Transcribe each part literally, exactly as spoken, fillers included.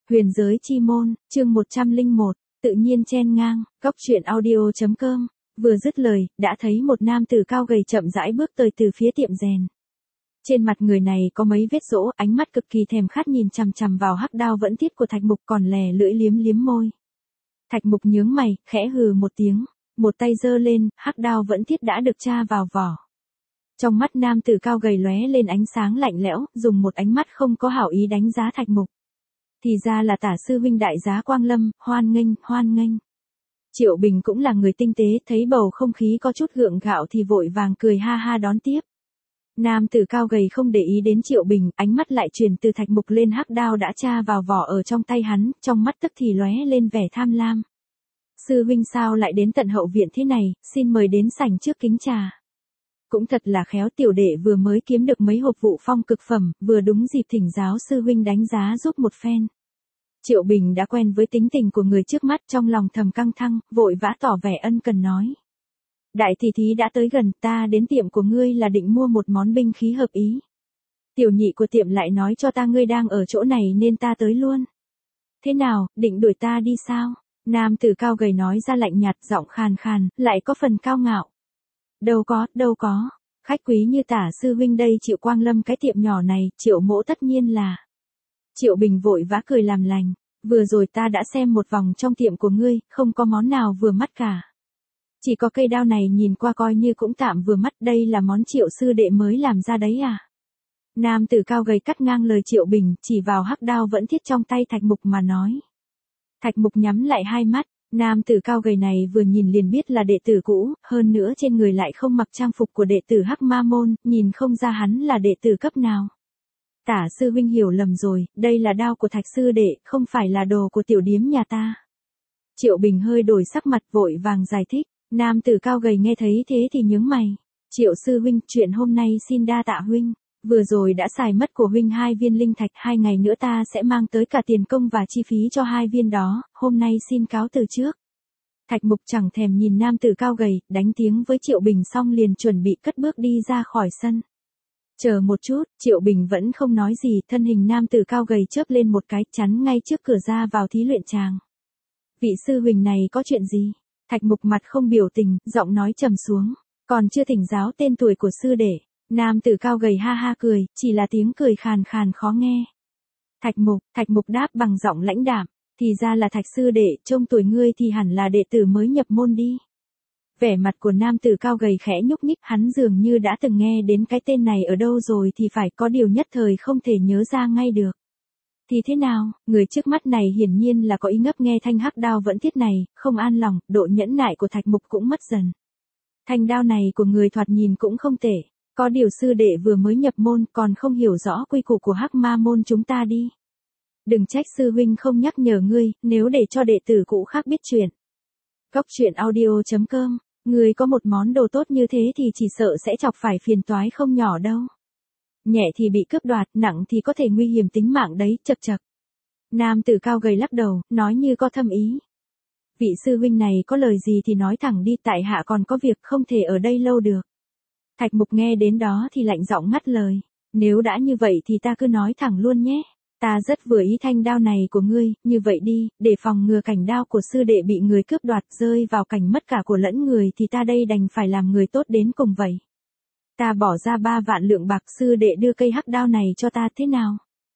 Huyền giới chi môn, chương một trăm lẻ một, tự nhiên chen ngang, góc truyện audio.com. Vừa dứt lời, đã thấy một nam tử cao gầy chậm rãi bước tới từ phía tiệm rèn. Trên mặt người này có mấy vết rỗ, ánh mắt cực kỳ thèm khát nhìn chằm chằm vào hắc đao vẫn thiết của Thạch Mục, còn lè lưỡi liếm liếm môi. Thạch Mục nhướng mày, khẽ hừ một tiếng, một tay giơ lên, hắc đao vẫn thiết đã được tra vào vỏ. Trong mắt nam tử cao gầy lóe lên ánh sáng lạnh lẽo, dùng một ánh mắt không có hảo ý đánh giá Thạch Mục. Thì ra là Tả sư huynh đại giá Quang Lâm, hoan nghênh, hoan nghênh. Triệu Bình cũng là người tinh tế, thấy bầu không khí có chút gượng gạo thì vội vàng cười ha ha đón tiếp. Nam tử cao gầy không để ý đến Triệu Bình, ánh mắt lại chuyển từ Thạch Mục lên hắc đao đã tra vào vỏ ở trong tay hắn, trong mắt tức thì lóe lên vẻ tham lam. Sư huynh sao lại đến tận hậu viện thế này, xin mời đến sảnh trước kính trà. Cũng thật là khéo, tiểu đệ vừa mới kiếm được mấy hộp vụ phong cực phẩm, vừa đúng dịp thỉnh giáo sư huynh đánh giá giúp một phen. Triệu Bình đã quen với tính tình của người trước mắt, trong lòng thầm căng thẳng, vội vã tỏ vẻ ân cần nói. Đại tỷ thí đã tới gần, ta đến tiệm của ngươi là định mua một món binh khí hợp ý. Tiểu nhị của tiệm lại nói cho ta ngươi đang ở chỗ này nên ta tới luôn. Thế nào, định đuổi ta đi sao? Nam tử cao gầy nói ra lạnh nhạt, giọng khàn khàn, lại có phần cao ngạo. Đâu có, đâu có, khách quý như Tả sư huynh đây chịu Quang Lâm cái tiệm nhỏ này, Triệu mỗ tất nhiên là. Triệu Bình vội vã cười làm lành, vừa rồi ta đã xem một vòng trong tiệm của ngươi, không có món nào vừa mắt cả. Chỉ có cây đao này nhìn qua coi như cũng tạm vừa mắt, đây là món Triệu sư đệ mới làm ra đấy à. Nam tử cao gầy cắt ngang lời Triệu Bình, chỉ vào hắc đao vẫn thiết trong tay Thạch Mục mà nói. Thạch Mục nhắm lại hai mắt. Nam tử cao gầy này vừa nhìn liền biết là đệ tử cũ, hơn nữa trên người lại không mặc trang phục của đệ tử Hắc Ma môn, nhìn không ra hắn là đệ tử cấp nào. Tả sư huynh hiểu lầm rồi, đây là đao của Thạch sư đệ, không phải là đồ của tiểu điếm nhà ta. Triệu Bình hơi đổi sắc mặt vội vàng giải thích, nam tử cao gầy nghe thấy thế thì nhướng mày. Triệu sư huynh, chuyện hôm nay xin đa tạ huynh. Vừa rồi đã xài mất của huynh hai viên linh thạch, hai ngày nữa ta sẽ mang tới cả tiền công và chi phí cho hai viên đó, hôm nay xin cáo từ trước. Thạch Mục chẳng thèm nhìn nam tử cao gầy, đánh tiếng với Triệu Bình xong liền chuẩn bị cất bước đi ra khỏi sân. Chờ một chút, Triệu Bình vẫn không nói gì, thân hình nam tử cao gầy chớp lên một cái, chắn ngay trước cửa ra vào thí luyện tràng. Vị sư huynh này có chuyện gì? Thạch Mục mặt không biểu tình, giọng nói trầm xuống, còn chưa thỉnh giáo tên tuổi của sư đệ. Nam tử cao gầy ha ha cười, chỉ là tiếng cười khàn khàn khó nghe. Thạch Mục, Thạch Mục đáp bằng giọng lãnh đạm, thì ra là Thạch sư đệ, trông tuổi ngươi thì hẳn là đệ tử mới nhập môn đi. Vẻ mặt của nam tử cao gầy khẽ nhúc nhích, hắn dường như đã từng nghe đến cái tên này ở đâu rồi thì phải có điều nhất thời không thể nhớ ra ngay được. Thì thế nào, người trước mắt này hiển nhiên là có ý ngấp nghe thanh hắc đao vẫn thiết này, không an lòng, độ nhẫn nại của Thạch Mục cũng mất dần. Thanh đao này của người thoạt nhìn cũng không tệ. Có điều sư đệ vừa mới nhập môn còn không hiểu rõ quy củ của Hắc Ma môn chúng ta đi. Đừng trách sư huynh không nhắc nhở ngươi, nếu để cho đệ tử cũ khác biết chuyện. Góc truyện audio.com, ngươi có một món đồ tốt như thế thì chỉ sợ sẽ chọc phải phiền toái không nhỏ đâu. Nhẹ thì bị cướp đoạt, nặng thì có thể nguy hiểm tính mạng đấy, chật chật. Nam tử cao gầy lắc đầu, nói như có thâm ý. Vị sư huynh này có lời gì thì nói thẳng đi, tại hạ còn có việc không thể ở đây lâu được. Thạch Mục nghe đến đó thì lạnh giọng ngắt lời, nếu đã như vậy thì ta cứ nói thẳng luôn nhé, ta rất vừa ý thanh đao này của ngươi, như vậy đi, để phòng ngừa cảnh đao của sư đệ bị người cướp đoạt rơi vào cảnh mất cả của lẫn người thì ta đây đành phải làm người tốt đến cùng vậy. Ta bỏ ra ba vạn lượng bạc, sư đệ đưa cây hắc đao này cho ta thế nào?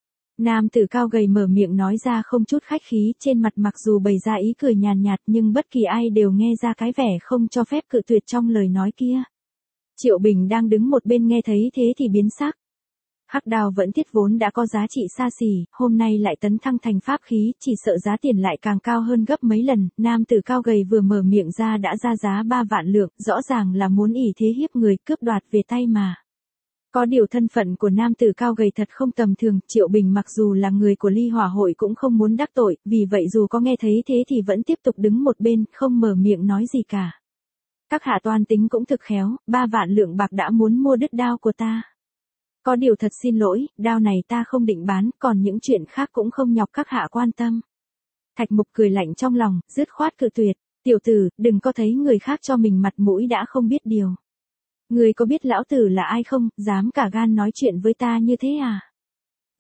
Nam tử cao gầy mở miệng nói ra không chút khách khí, trên mặt mặc dù bày ra ý cười nhàn nhạt nhưng bất kỳ ai đều nghe ra cái vẻ không cho phép cự tuyệt trong lời nói kia. Triệu Bình đang đứng một bên nghe thấy thế thì biến sắc. Hắc đao vẫn thiết vốn đã có giá trị xa xỉ, hôm nay lại tấn thăng thành pháp khí, chỉ sợ giá tiền lại càng cao hơn gấp mấy lần. Nam tử cao gầy vừa mở miệng ra đã ra giá ba vạn lượng, rõ ràng là muốn ỷ thế hiếp người, cướp đoạt về tay mà. Có điều thân phận của nam tử cao gầy thật không tầm thường, Triệu Bình mặc dù là người của Ly Hỏa hội cũng không muốn đắc tội, vì vậy dù có nghe thấy thế thì vẫn tiếp tục đứng một bên, không mở miệng nói gì cả. Các hạ toan tính cũng thực khéo, ba vạn lượng bạc đã muốn mua đứt đao của ta. Có điều thật xin lỗi, đao này ta không định bán, còn những chuyện khác cũng không nhọc các hạ quan tâm. Thạch Mục cười lạnh trong lòng, dứt khoát cự tuyệt, tiểu tử, đừng có thấy người khác cho mình mặt mũi đã không biết điều. Người có biết lão tử là ai không, dám cả gan nói chuyện với ta như thế à?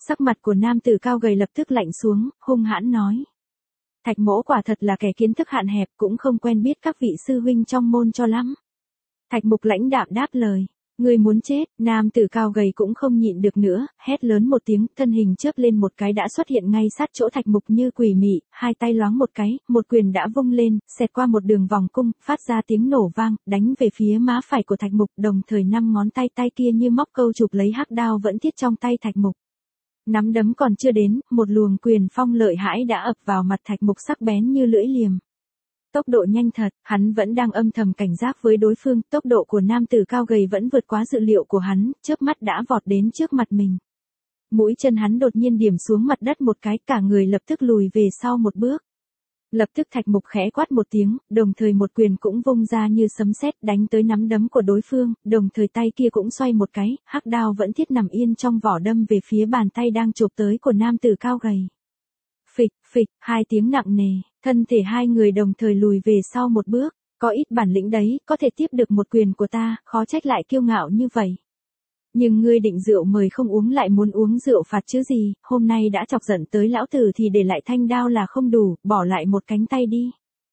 Sắc mặt của nam tử cao gầy lập tức lạnh xuống, hung hãn nói. Thạch Mỗ quả thật là kẻ kiến thức hạn hẹp, cũng không quen biết các vị sư huynh trong môn cho lắm. Thạch Mục lãnh đạm đáp lời. Người muốn chết, nam tử cao gầy cũng không nhịn được nữa, hét lớn một tiếng, thân hình chớp lên một cái đã xuất hiện ngay sát chỗ Thạch Mục như quỷ mị, hai tay loáng một cái, một quyền đã vung lên, xẹt qua một đường vòng cung, phát ra tiếng nổ vang, đánh về phía má phải của Thạch Mục, đồng thời năm ngón tay tay kia như móc câu chụp lấy hắc đao vẫn thiết trong tay Thạch Mục. Nắm đấm còn chưa đến, một luồng quyền phong lợi hãi đã ập vào mặt Thạch Mục sắc bén như lưỡi liềm. Tốc độ nhanh thật, hắn vẫn đang âm thầm cảnh giác với đối phương, tốc độ của nam tử cao gầy vẫn vượt quá dự liệu của hắn, chớp mắt đã vọt đến trước mặt mình. Mũi chân hắn đột nhiên điểm xuống mặt đất một cái, cả người lập tức lùi về sau một bước. Lập tức Thạch Mục khẽ quát một tiếng, đồng thời một quyền cũng vung ra như sấm sét đánh tới nắm đấm của đối phương, đồng thời tay kia cũng xoay một cái, hắc đao vẫn thiết nằm yên trong vỏ đâm về phía bàn tay đang chộp tới của nam tử cao gầy. Phịch, phịch, hai tiếng nặng nề, thân thể hai người đồng thời lùi về sau một bước, có ít bản lĩnh đấy, có thể tiếp được một quyền của ta, khó trách lại kiêu ngạo như vậy. Nhưng ngươi định rượu mời không uống lại muốn uống rượu phạt chứ gì, hôm nay đã chọc giận tới lão tử thì để lại thanh đao là không đủ, bỏ lại một cánh tay đi.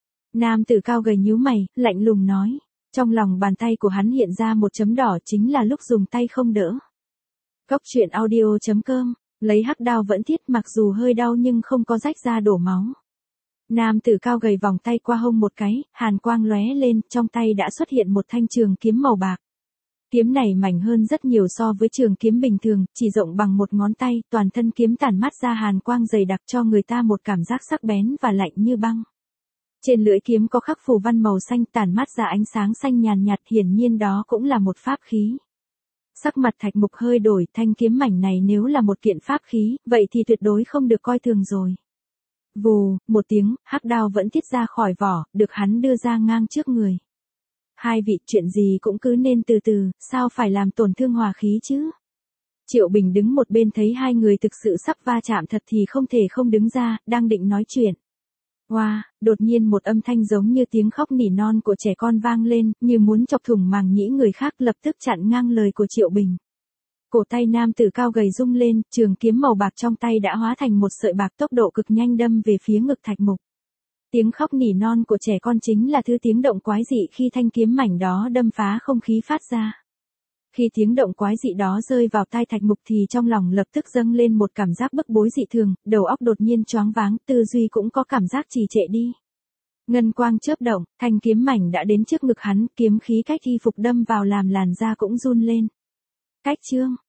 Nam tử cao gầy nhíu mày, lạnh lùng nói, trong lòng bàn tay của hắn hiện ra một chấm đỏ chính là lúc dùng tay không đỡ. Góc truyện audio chấm com, lấy hắc đao vẫn thiết mặc dù hơi đau nhưng không có rách ra đổ máu. Nam tử cao gầy vòng tay qua hông một cái, hàn quang lóe lên, trong tay đã xuất hiện một thanh trường kiếm màu bạc. Kiếm này mảnh hơn rất nhiều so với trường kiếm bình thường, chỉ rộng bằng một ngón tay, toàn thân kiếm tản mát ra hàn quang dày đặc cho người ta một cảm giác sắc bén và lạnh như băng. Trên lưỡi kiếm có khắc phù văn màu xanh tản mát ra ánh sáng xanh nhàn nhạt, hiển nhiên đó cũng là một pháp khí. Sắc mặt Thạch Mục hơi đổi, thanh kiếm mảnh này nếu là một kiện pháp khí, vậy thì tuyệt đối không được coi thường rồi. Vù, một tiếng, hắc đao vẫn tiết ra khỏi vỏ, được hắn đưa ra ngang trước người. Hai vị, chuyện gì cũng cứ nên từ từ, sao phải làm tổn thương hòa khí chứ? Triệu Bình đứng một bên thấy hai người thực sự sắp va chạm thật thì không thể không đứng ra, đang định nói chuyện. Wow, đột nhiên một âm thanh giống như tiếng khóc nỉ non của trẻ con vang lên, như muốn chọc thủng màng nhĩ người khác, lập tức chặn ngang lời của Triệu Bình. Cổ tay nam tử cao gầy rung lên, trường kiếm màu bạc trong tay đã hóa thành một sợi bạc tốc độ cực nhanh đâm về phía ngực Thạch Mục. Tiếng khóc nỉ non của trẻ con chính là thứ tiếng động quái dị khi thanh kiếm mảnh đó đâm phá không khí phát ra. Khi tiếng động quái dị đó rơi vào tai Thạch Mục thì trong lòng lập tức dâng lên một cảm giác bức bối dị thường, đầu óc đột nhiên choáng váng, tư duy cũng có cảm giác trì trệ đi. Ngân quang chớp động, thanh kiếm mảnh đã đến trước ngực hắn, kiếm khí cách y phục đâm vào làm làn da cũng run lên. Cách chương